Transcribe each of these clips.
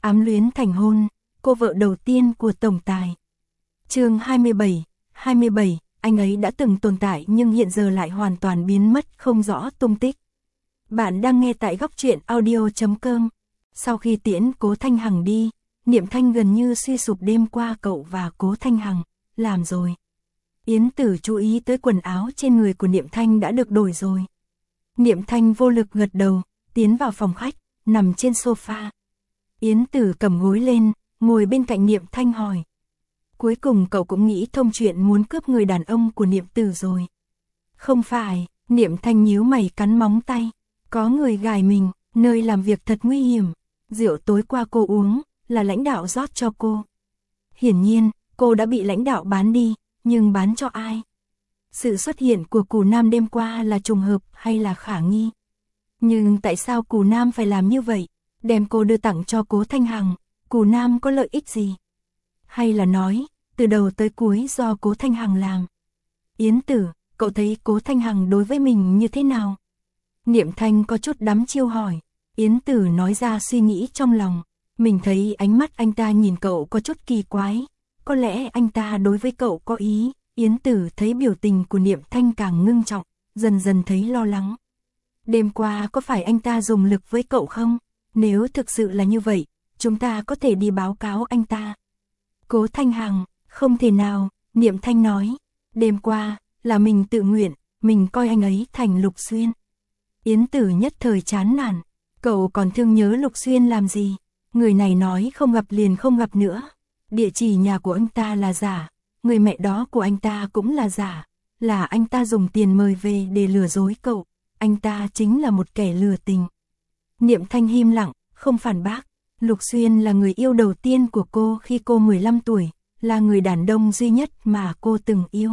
Ám luyến thành hôn, cô vợ đầu tiên của tổng tài. Chương 27, anh ấy đã từng tồn tại nhưng hiện giờ lại hoàn toàn biến mất không rõ tung tích. Bạn đang nghe tại góc truyện audio.com. Sau khi tiễn Cố Thanh Hằng đi, Niệm Thanh gần như suy sụp. Đêm qua cậu và Cố Thanh Hằng làm rồi. Yến Tử chú ý tới quần áo trên người của Niệm Thanh đã được đổi rồi. Niệm Thanh vô lực gật đầu, tiến vào phòng khách, nằm trên sofa. Yến Tử cầm gối lên, ngồi bên cạnh Niệm Thanh hỏi. Cuối cùng cậu cũng nghĩ thông chuyện muốn cướp người đàn ông của Niệm Tử rồi. Không phải, Niệm Thanh nhíu mày cắn móng tay. Có người gài mình, nơi làm việc thật nguy hiểm. Rượu tối qua cô uống, là lãnh đạo rót cho cô. Hiển nhiên, cô đã bị lãnh đạo bán đi, nhưng bán cho ai? Sự xuất hiện của Cù Nam đêm qua là trùng hợp hay là khả nghi? Nhưng tại sao Cù Nam phải làm như vậy? Đem cô đưa tặng cho Cố Thanh Hằng, Cù Nam có lợi ích gì? Hay là nói, từ đầu tới cuối do Cố Thanh Hằng làm? Yến Tử, cậu thấy Cố Thanh Hằng đối với mình như thế nào? Niệm Thanh có chút đắm chiêu hỏi. Yến Tử nói ra suy nghĩ trong lòng. Mình thấy ánh mắt anh ta nhìn cậu có chút kỳ quái. Có lẽ anh ta đối với cậu có ý. Yến Tử thấy biểu tình của Niệm Thanh càng ngưng trọng, dần dần thấy lo lắng. Đêm qua có phải anh ta dùng lực với cậu không? Nếu thực sự là như vậy, chúng ta có thể đi báo cáo anh ta. Cố Thanh Hằng, không thể nào, Niệm Thanh nói. Đêm qua, là mình tự nguyện, mình coi anh ấy thành Lục Xuyên. Yến Tử nhất thời chán nản. Cậu còn thương nhớ Lục Xuyên làm gì? Người này nói không gặp liền không gặp nữa. Địa chỉ nhà của anh ta là giả. Người mẹ đó của anh ta cũng là giả. Là anh ta dùng tiền mời về để lừa dối cậu. Anh ta chính là một kẻ lừa tình. Niệm Thanh im lặng, không phản bác. Lục Xuyên là người yêu đầu tiên của cô khi cô 15 tuổi. Là người đàn ông duy nhất mà cô từng yêu.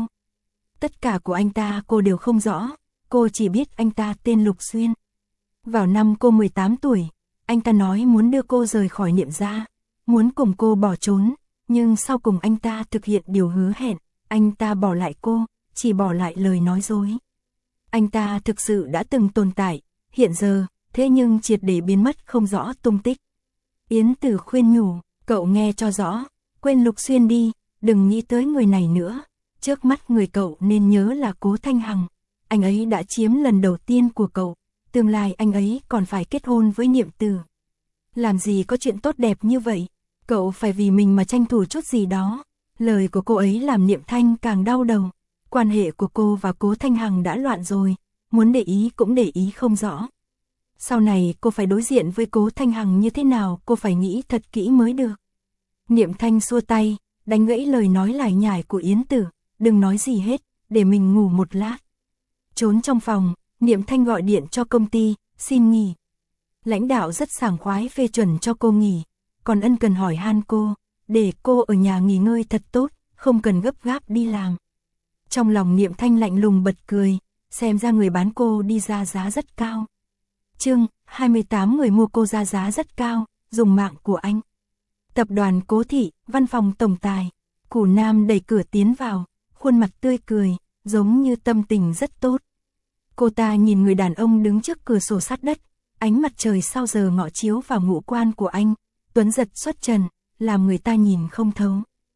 Tất cả của anh ta cô đều không rõ. Cô chỉ biết anh ta tên Lục Xuyên. Vào năm cô 18 tuổi, anh ta nói muốn đưa cô rời khỏi Niệm gia, muốn cùng cô bỏ trốn, nhưng sau cùng anh ta thực hiện điều hứa hẹn, anh ta bỏ lại cô, chỉ bỏ lại lời nói dối. Anh ta thực sự đã từng tồn tại, hiện giờ, thế nhưng triệt để biến mất không rõ tung tích. Yến Tử khuyên nhủ, cậu nghe cho rõ, quên Lục Xuyên đi, đừng nghĩ tới người này nữa, trước mắt người cậu nên nhớ là Cố Thanh Hằng. Anh ấy đã chiếm lần đầu tiên của cậu, tương lai anh ấy còn phải kết hôn với Niệm Tử. Làm gì có chuyện tốt đẹp như vậy, cậu phải vì mình mà tranh thủ chút gì đó. Lời của cô ấy làm Niệm Thanh càng đau đầu. Quan hệ của cô và Cố Thanh Hằng đã loạn rồi, muốn để ý cũng để ý không rõ. Sau này cô phải đối diện với Cố Thanh Hằng như thế nào, cô phải nghĩ thật kỹ mới được. Niệm Thanh xua tay, đánh gãy lời nói lải nhải của Yến Tử, đừng nói gì hết, để mình ngủ một lát. Trốn trong phòng, Niệm Thanh gọi điện cho công ty, xin nghỉ. Lãnh đạo rất sảng khoái phê chuẩn cho cô nghỉ, còn ân cần hỏi han cô, để cô ở nhà nghỉ ngơi thật tốt, không cần gấp gáp đi làm. Trong lòng Niệm Thanh lạnh lùng bật cười, xem ra người bán cô đi ra giá rất cao. Chương 28, người mua cô ra giá rất cao, dùng mạng của anh. Tập đoàn Cố Thị, văn phòng tổng tài. Cù Nam đẩy cửa tiến vào, khuôn mặt tươi cười, giống như tâm tình rất tốt. Cô ta nhìn người đàn ông đứng trước cửa sổ sát đất, ánh mặt trời sau giờ ngọ chiếu vào ngũ quan của anh, tuấn giật xuất trần, làm người ta nhìn không thấu.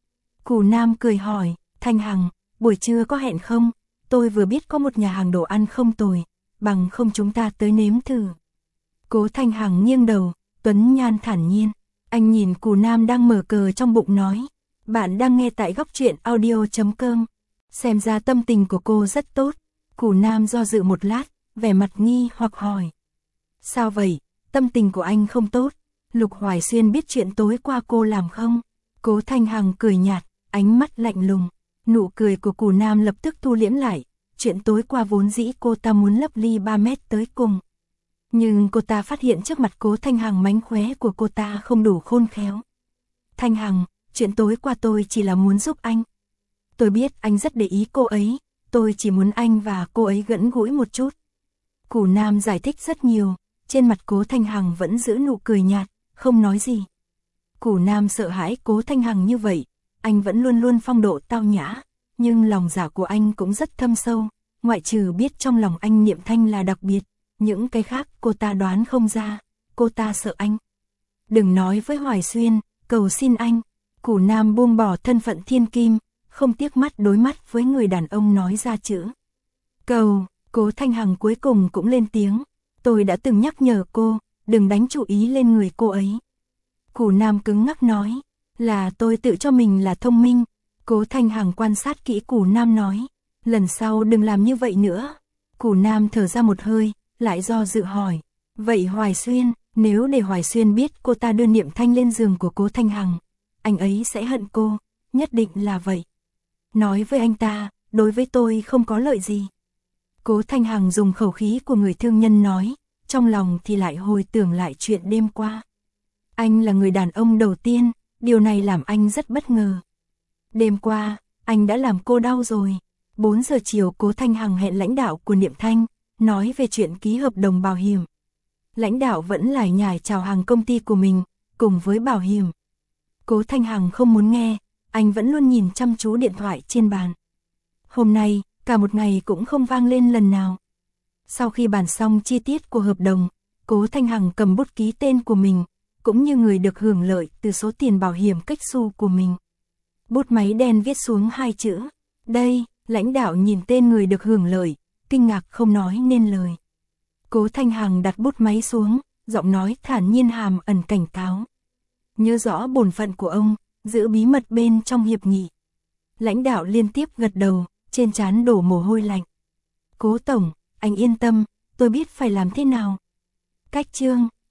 Cù Nam cười hỏi, Thanh Hằng, buổi trưa có hẹn không? Tôi vừa biết có một nhà hàng đồ ăn không tồi, bằng không chúng ta tới nếm thử. Cố Thanh Hằng nghiêng đầu, tuấn nhan thản nhiên. Anh nhìn Cù Nam đang mở cờ trong bụng nói, bạn đang nghe tại góc truyện audio.com. Xem ra tâm tình của cô rất tốt. Cù Nam do dự một lát, vẻ mặt nghi hoặc hỏi. Sao vậy, tâm tình của anh không tốt? Lục Hoài Xuyên biết chuyện tối qua cô làm không? Cố Thanh Hằng cười nhạt, ánh mắt lạnh lùng. Nụ cười của Cù Nam lập tức thu liễm lại. Chuyện tối qua vốn dĩ cô ta muốn lấp ly 3 mét tới cùng. Nhưng cô ta phát hiện trước mặt Cố Thanh Hằng mánh khóe của cô ta không đủ khôn khéo. Thanh Hằng, chuyện tối qua tôi chỉ là muốn giúp anh. Tôi biết anh rất để ý cô ấy, tôi chỉ muốn anh và cô ấy gần gũi một chút. Cù Nam giải thích rất nhiều, trên mặt Cố Thanh Hằng vẫn giữ nụ cười nhạt, không nói gì. Cù Nam sợ hãi Cố Thanh Hằng như vậy, anh vẫn luôn luôn phong độ tao nhã, nhưng lòng dạ của anh cũng rất thâm sâu, ngoại trừ biết trong lòng anh Niệm Thanh là đặc biệt, những cái khác cô ta đoán không ra, cô ta sợ anh. Đừng nói với Hoài Xuyên, cầu xin anh. Củ Nam buông bỏ thân phận thiên kim, không tiếc mắt đối mắt với người đàn ông nói ra chữ cầu. Cố Thanh Hằng cuối cùng cũng lên tiếng. Tôi đã từng nhắc nhở cô, đừng đánh chú ý lên người cô ấy. Củ Nam cứng ngắc nói, là tôi tự cho mình là thông minh. Cố Thanh Hằng quan sát kỹ Củ Nam nói, lần sau đừng làm như vậy nữa. Củ Nam thở ra một hơi, lại do dự hỏi, vậy Hoài Xuyên, nếu để Hoài Xuyên biết cô ta đưa Niệm Thanh lên giường của Cố Thanh Hằng, anh ấy sẽ hận cô, nhất định là vậy. Nói với anh ta, đối với tôi không có lợi gì. Cố Thanh Hằng dùng khẩu khí của người thương nhân nói, trong lòng thì lại hồi tưởng lại chuyện đêm qua. Anh là người đàn ông đầu tiên, điều này làm anh rất bất ngờ. Đêm qua, anh đã làm cô đau rồi. 4 giờ chiều Cố Thanh Hằng hẹn lãnh đạo của Niệm Thanh, nói về chuyện ký hợp đồng bảo hiểm. Lãnh đạo vẫn lải nhải chào hàng công ty của mình, cùng với bảo hiểm. Cố Thanh Hằng không muốn nghe, anh vẫn luôn nhìn chăm chú điện thoại trên bàn. Hôm nay, cả một ngày cũng không vang lên lần nào. Sau khi bàn xong chi tiết của hợp đồng, Cố Thanh Hằng cầm bút ký tên của mình, cũng như người được hưởng lợi từ số tiền bảo hiểm cách xu của mình. Bút máy đen viết xuống 2 chữ. Đây, lãnh đạo nhìn tên người được hưởng lợi, kinh ngạc không nói nên lời. Cố Thanh Hằng đặt bút máy xuống, giọng nói thản nhiên hàm ẩn cảnh cáo. Nhớ rõ bổn phận của ông, giữ bí mật bên trong hiệp nghị. Lãnh đạo liên tiếp gật đầu, trên trán đổ mồ hôi lạnh. Cố tổng, anh yên tâm, tôi biết phải làm thế nào. Cách chương